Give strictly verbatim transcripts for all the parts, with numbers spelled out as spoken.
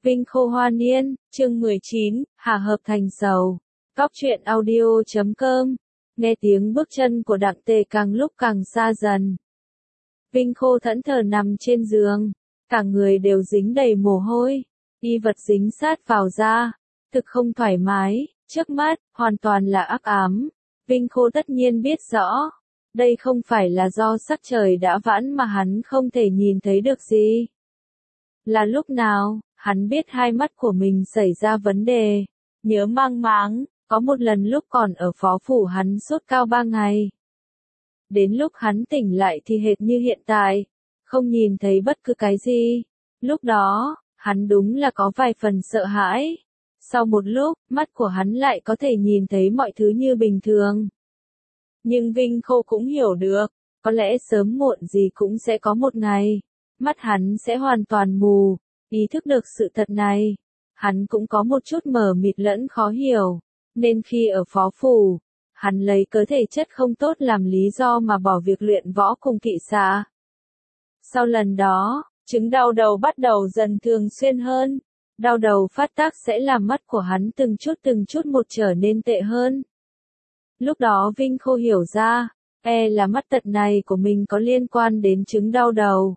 Vinh Khô Hoa Niên, chương mười chín, Hà Hợp Thành Sầu. Cóc truyện audio chấm com. Nghe tiếng bước chân của Đặng Tề càng lúc càng xa dần. Vinh Khô thẫn thờ nằm trên giường, cả người đều dính đầy mồ hôi, y vật dính sát vào da, thực không thoải mái, trước mắt, hoàn toàn là ác ám. Vinh Khô tất nhiên biết rõ, đây không phải là do sắc trời đã vãn mà hắn không thể nhìn thấy được gì. Là lúc nào, hắn biết hai mắt của mình xảy ra vấn đề, nhớ mang máng, có một lần lúc còn ở phó phủ hắn sốt cao ba ngày. Đến lúc hắn tỉnh lại thì hệt như hiện tại, không nhìn thấy bất cứ cái gì. Lúc đó, hắn đúng là có vài phần sợ hãi. Sau một lúc, mắt của hắn lại có thể nhìn thấy mọi thứ như bình thường. Nhưng Vinh Khô cũng hiểu được, có lẽ sớm muộn gì cũng sẽ có một ngày, mắt hắn sẽ hoàn toàn mù. Ý thức được sự thật này, hắn cũng có một chút mờ mịt lẫn khó hiểu, nên khi ở phó phủ, hắn lấy cớ thể chất không tốt làm lý do mà bỏ việc luyện võ cùng kỵ xạ. Sau lần đó, chứng đau đầu bắt đầu dần thường xuyên hơn, đau đầu phát tác sẽ làm mắt của hắn từng chút từng chút một trở nên tệ hơn. Lúc đó Vinh Khô hiểu ra, e là mắt tật này của mình có liên quan đến chứng đau đầu.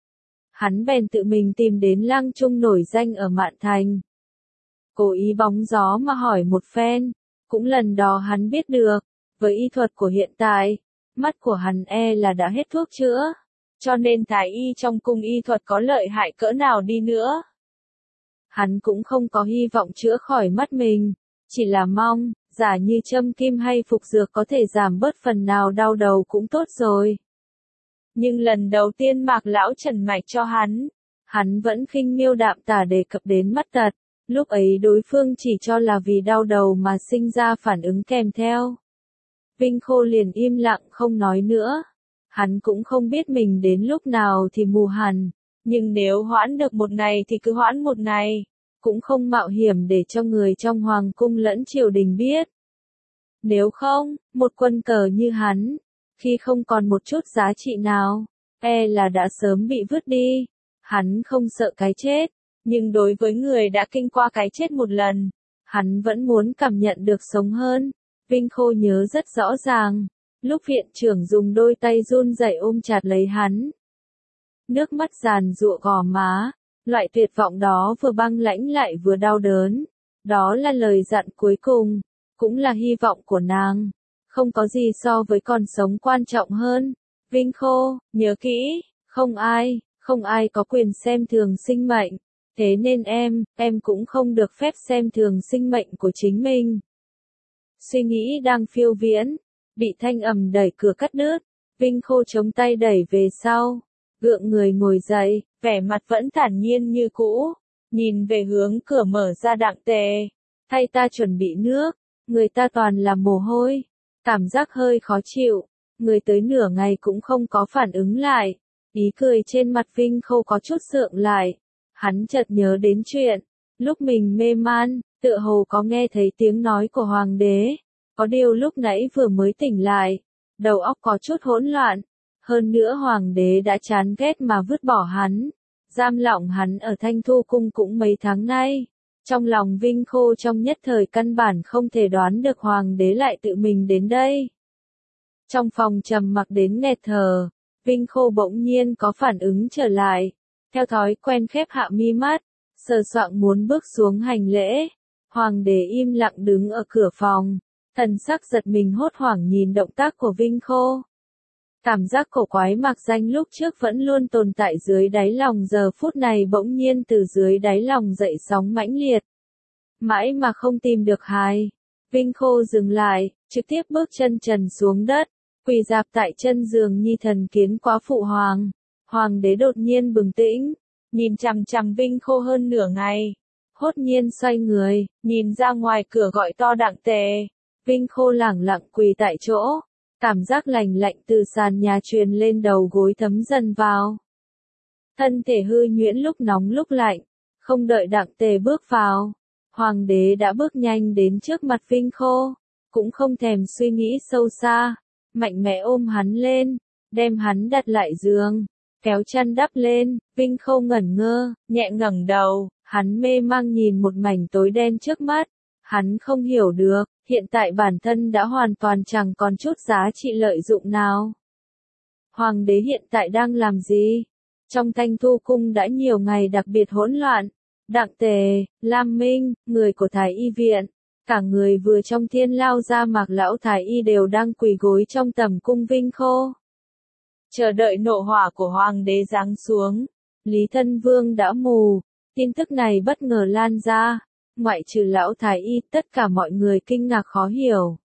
Hắn bèn tự mình tìm đến Lăng Trung nổi danh ở Mạn Thành. Cố ý bóng gió mà hỏi một phen, cũng lần đó hắn biết được, với y thuật của hiện tại, mắt của hắn e là đã hết thuốc chữa, cho nên thái y trong cung y thuật có lợi hại cỡ nào đi nữa. Hắn cũng không có hy vọng chữa khỏi mắt mình, chỉ là mong, giả như châm kim hay phục dược có thể giảm bớt phần nào đau đầu cũng tốt rồi. Nhưng lần đầu tiên Mạc lão trần mạch cho hắn, hắn vẫn khinh miêu đạm tả đề cập đến mắt tật, lúc ấy đối phương chỉ cho là vì đau đầu mà sinh ra phản ứng kèm theo. Vinh Khô liền im lặng không nói nữa, hắn cũng không biết mình đến lúc nào thì mù hẳn, nhưng nếu hoãn được một ngày thì cứ hoãn một ngày, cũng không mạo hiểm để cho người trong hoàng cung lẫn triều đình biết. Nếu không, một quân cờ như hắn, khi không còn một chút giá trị nào, e là đã sớm bị vứt đi. Hắn không sợ cái chết, nhưng đối với người đã kinh qua cái chết một lần, hắn vẫn muốn cảm nhận được sống hơn. Vinh Khô nhớ rất rõ ràng, lúc viện trưởng dùng đôi tay run rẩy ôm chặt lấy hắn. Nước mắt giàn giụa gò má, loại tuyệt vọng đó vừa băng lãnh lại vừa đau đớn. Đó là lời dặn cuối cùng, cũng là hy vọng của nàng. Không có gì so với còn sống quan trọng hơn. Vinh Khô, nhớ kỹ, không ai, không ai có quyền xem thường sinh mệnh. Thế nên em, em cũng không được phép xem thường sinh mệnh của chính mình. Suy nghĩ đang phiêu viễn, bị thanh ầm đẩy cửa cắt đứt. Vinh Khô chống tay đẩy về sau, gượng người ngồi dậy, vẻ mặt vẫn thản nhiên như cũ, nhìn về hướng cửa mở ra. Đặng Tề, thay ta chuẩn bị nước, người ta toàn là mồ hôi. Cảm giác hơi khó chịu, người tới nửa ngày cũng không có phản ứng lại, ý cười trên mặt Vinh Khô có chút sượng lại, hắn chợt nhớ đến chuyện, lúc mình mê man, tựa hồ có nghe thấy tiếng nói của hoàng đế, có điều lúc nãy vừa mới tỉnh lại, đầu óc có chút hỗn loạn, hơn nữa hoàng đế đã chán ghét mà vứt bỏ hắn, giam lỏng hắn ở Thanh Thu cung cũng mấy tháng nay. Trong lòng Vinh Khô trong nhất thời căn bản không thể đoán được hoàng đế lại tự mình đến đây. Trong phòng trầm mặc đến nghẹt thở, Vinh Khô bỗng nhiên có phản ứng trở lại, theo thói quen khép hạ mi mắt, sờ soạng muốn bước xuống hành lễ. Hoàng đế im lặng đứng ở cửa phòng, thần sắc giật mình hốt hoảng nhìn động tác của Vinh Khô. Cảm giác cổ quái mạc danh lúc trước vẫn luôn tồn tại dưới đáy lòng giờ phút này bỗng nhiên từ dưới đáy lòng dậy sóng mãnh liệt. Mãi mà không tìm được hài. Vinh Khô dừng lại, trực tiếp bước chân trần xuống đất, quỳ rạp tại chân giường như thần kiến quá phụ hoàng. Hoàng đế đột nhiên bừng tĩnh, nhìn chằm chằm Vinh Khô hơn nửa ngày. Hốt nhiên xoay người, nhìn ra ngoài cửa gọi to Đặng Tề. Vinh Khô lẳng lặng quỳ tại chỗ. Cảm giác lành lạnh từ sàn nhà truyền lên đầu gối thấm dần vào. Thân thể hư nhuyễn lúc nóng lúc lạnh, không đợi Đặng Tề bước vào, hoàng đế đã bước nhanh đến trước mặt Vinh Khô, cũng không thèm suy nghĩ sâu xa, mạnh mẽ ôm hắn lên, đem hắn đặt lại giường, kéo chăn đắp lên. Vinh Khô ngẩn ngơ, nhẹ ngẩng đầu, Hắn mê mang nhìn một mảnh tối đen trước mắt, hắn không hiểu được, hiện tại bản thân đã hoàn toàn chẳng còn chút giá trị lợi dụng nào. Hoàng đế hiện tại đang làm gì? Trong Thanh Thu cung đã nhiều ngày đặc biệt hỗn loạn, Đặng Tề, Lam Minh, người của Thái Y viện, cả người vừa trong thiên lao ra Mạc lão Thái Y đều đang quỳ gối trong tầm cung Vinh Khô. Chờ đợi nộ hỏa của hoàng đế giáng xuống, Lý Thân Vương đã mù, tin tức này bất ngờ lan ra, ngoại trừ lão Thái Y, tất cả mọi người kinh ngạc khó hiểu.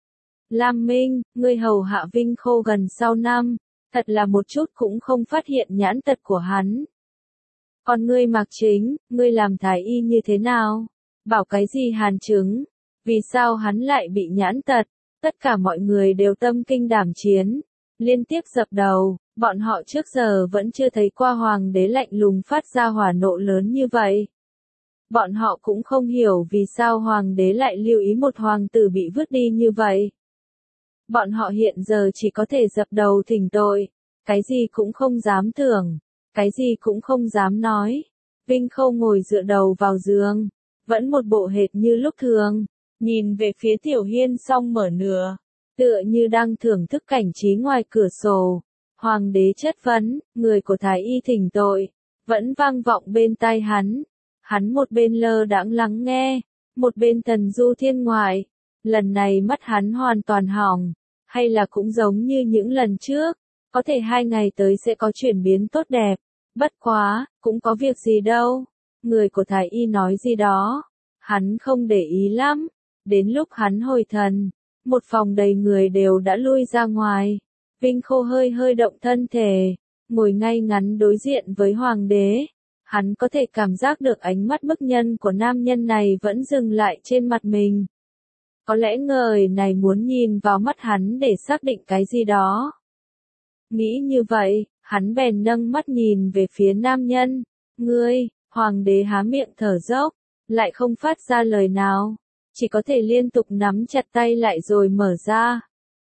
Lam Minh, ngươi hầu hạ Vinh Khô gần sau năm, thật là một chút cũng không phát hiện nhãn tật của hắn. Còn ngươi Mạc Chính, ngươi làm Thái Y như thế nào? Bảo cái gì hàn chứng? Vì sao hắn lại bị nhãn tật? Tất cả mọi người đều tâm kinh đảm chiến, liên tiếp dập đầu, bọn họ trước giờ vẫn chưa thấy qua hoàng đế lạnh lùng phát ra hỏa nộ lớn như vậy. Bọn họ cũng không hiểu vì sao hoàng đế lại lưu ý một hoàng tử bị vứt đi như vậy. Bọn họ hiện giờ chỉ có thể dập đầu thỉnh tội, cái gì cũng không dám tưởng, cái gì cũng không dám nói. Vinh Khô ngồi dựa đầu vào giường, vẫn một bộ hệt như lúc thường, nhìn về phía Tiểu Hiên song mở nửa, tựa như đang thưởng thức cảnh trí ngoài cửa sổ. Hoàng đế chất vấn, người của Thái Y thỉnh tội, vẫn vang vọng bên tai hắn. Hắn một bên lơ đãng lắng nghe, một bên thần du thiên ngoại. Lần này mắt hắn hoàn toàn hỏng, hay là cũng giống như những lần trước, có thể hai ngày tới sẽ có chuyển biến tốt đẹp. Bất quá, cũng có việc gì đâu. Người của Thái Y nói gì đó, hắn không để ý lắm. Đến lúc hắn hồi thần, một phòng đầy người đều đã lui ra ngoài. Vinh Khô hơi hơi động thân thể, ngồi ngay ngắn đối diện với hoàng đế. Hắn có thể cảm giác được ánh mắt bức nhân của nam nhân này vẫn dừng lại trên mặt mình. Có lẽ người này muốn nhìn vào mắt hắn để xác định cái gì đó. Nghĩ như vậy, hắn bèn nâng mắt nhìn về phía nam nhân. Ngươi, hoàng đế há miệng thở dốc, lại không phát ra lời nào, chỉ có thể liên tục nắm chặt tay lại rồi mở ra.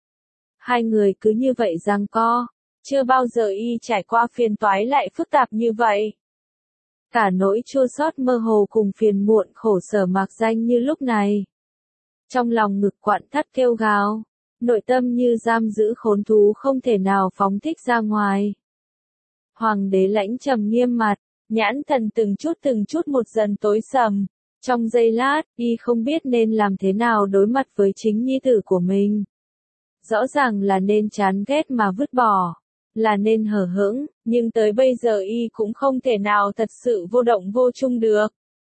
Hai người cứ như vậy giằng co, chưa bao giờ y trải qua phiền toái lại phức tạp như vậy. Cả nỗi chua xót mơ hồ cùng phiền muộn khổ sở mạc danh như lúc này. Trong lòng ngực quặn thắt kêu gào, nội tâm như giam giữ khốn thú không thể nào phóng thích ra ngoài. Hoàng đế lãnh trầm nghiêm mặt, nhãn thần từng chút từng chút một dần tối sầm. Trong giây lát, y không biết nên làm thế nào đối mặt với chính nhi tử của mình. Rõ ràng là nên chán ghét mà vứt bỏ, là nên hờ hững, nhưng tới bây giờ y cũng không thể nào thật sự vô động vô chung được.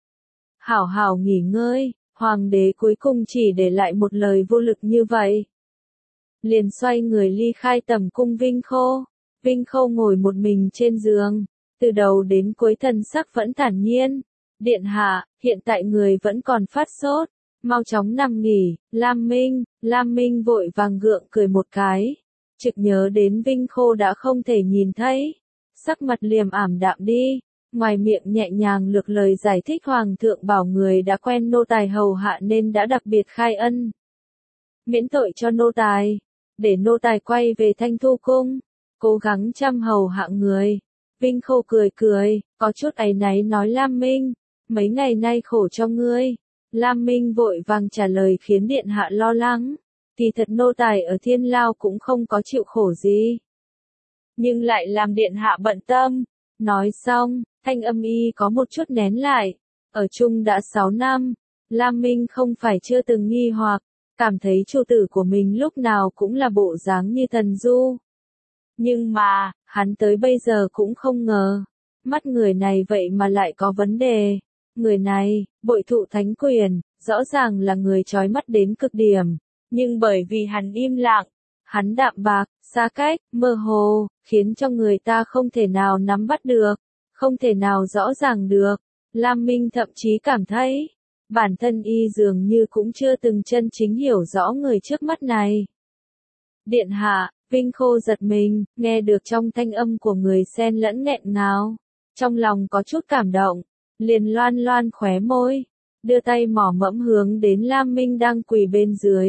Hảo hảo nghỉ ngơi, hoàng đế cuối cùng chỉ để lại một lời vô lực như vậy. Liền xoay người ly khai tầm cung Vinh Khô. Vinh Khô ngồi một mình trên giường, từ đầu đến cuối thần sắc vẫn thản nhiên. Điện hạ, hiện tại người vẫn còn phát sốt, mau chóng nằm nghỉ. Lam Minh, Lam Minh vội vàng gượng cười một cái, trực nhớ đến Vinh Khô đã không thể nhìn thấy, sắc mặt liềm ảm đạm đi, ngoài miệng nhẹ nhàng lược lời giải thích hoàng thượng bảo người đã quen nô tài hầu hạ nên đã đặc biệt khai ân, miễn tội cho nô tài, để nô tài quay về Thanh Thu cung, cố gắng chăm hầu hạ người. Vinh Khô cười cười, có chút áy náy nói Lam Minh, mấy ngày nay khổ cho ngươi. Lam Minh vội vàng trả lời khiến điện hạ lo lắng, kỳ thật nô tài ở thiên lao cũng không có chịu khổ gì, nhưng lại làm điện hạ bận tâm. Nói xong, thanh âm y có một chút nén lại, ở chung đã sáu năm, Lam Minh không phải chưa từng nghi hoặc, cảm thấy chủ tử của mình lúc nào cũng là bộ dáng như thần du. Nhưng mà, hắn tới bây giờ cũng không ngờ, mắt người này vậy mà lại có vấn đề. Người này, bội thụ thánh quyền, rõ ràng là người chói mắt đến cực điểm, nhưng bởi vì hắn im lặng, hắn đạm bạc, xa cách, mơ hồ, khiến cho người ta không thể nào nắm bắt được, không thể nào rõ ràng được. Lam Minh thậm chí cảm thấy, bản thân y dường như cũng chưa từng chân chính hiểu rõ người trước mắt này. Điện hạ, Vinh Khô giật mình, nghe được trong thanh âm của người xen lẫn nghẹn ngào, trong lòng có chút cảm động, liền loan loan khóe môi, đưa tay mỏ mẫm hướng đến Lam Minh đang quỳ bên dưới.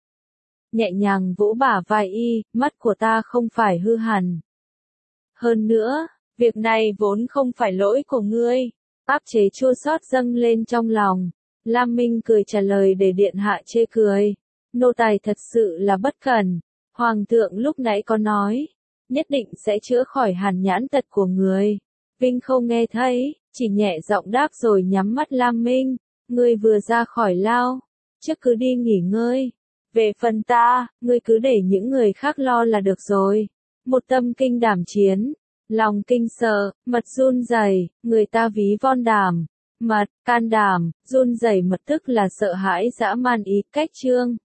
Nhẹ nhàng vỗ bả vai y, mắt của ta không phải hư hẳn. Hơn nữa, việc này vốn không phải lỗi của ngươi, áp chế chua xót dâng lên trong lòng. Lam Minh cười trả lời để điện hạ chê cười. Nô tài thật sự là bất cẩn. Hoàng thượng lúc nãy có nói, nhất định sẽ chữa khỏi hàn nhãn tật của người. Vinh không nghe thấy, chỉ nhẹ giọng đáp rồi nhắm mắt. Lam Minh, ngươi vừa ra khỏi lao, trước cứ đi nghỉ ngơi. Về phần ta, ngươi cứ để những người khác lo là được rồi. Một tâm kinh đảm chiến, lòng kinh sợ, mật run rẩy, người ta ví von đảm, mật, can đảm, run rẩy mật tức là sợ hãi dã man ý cách chương.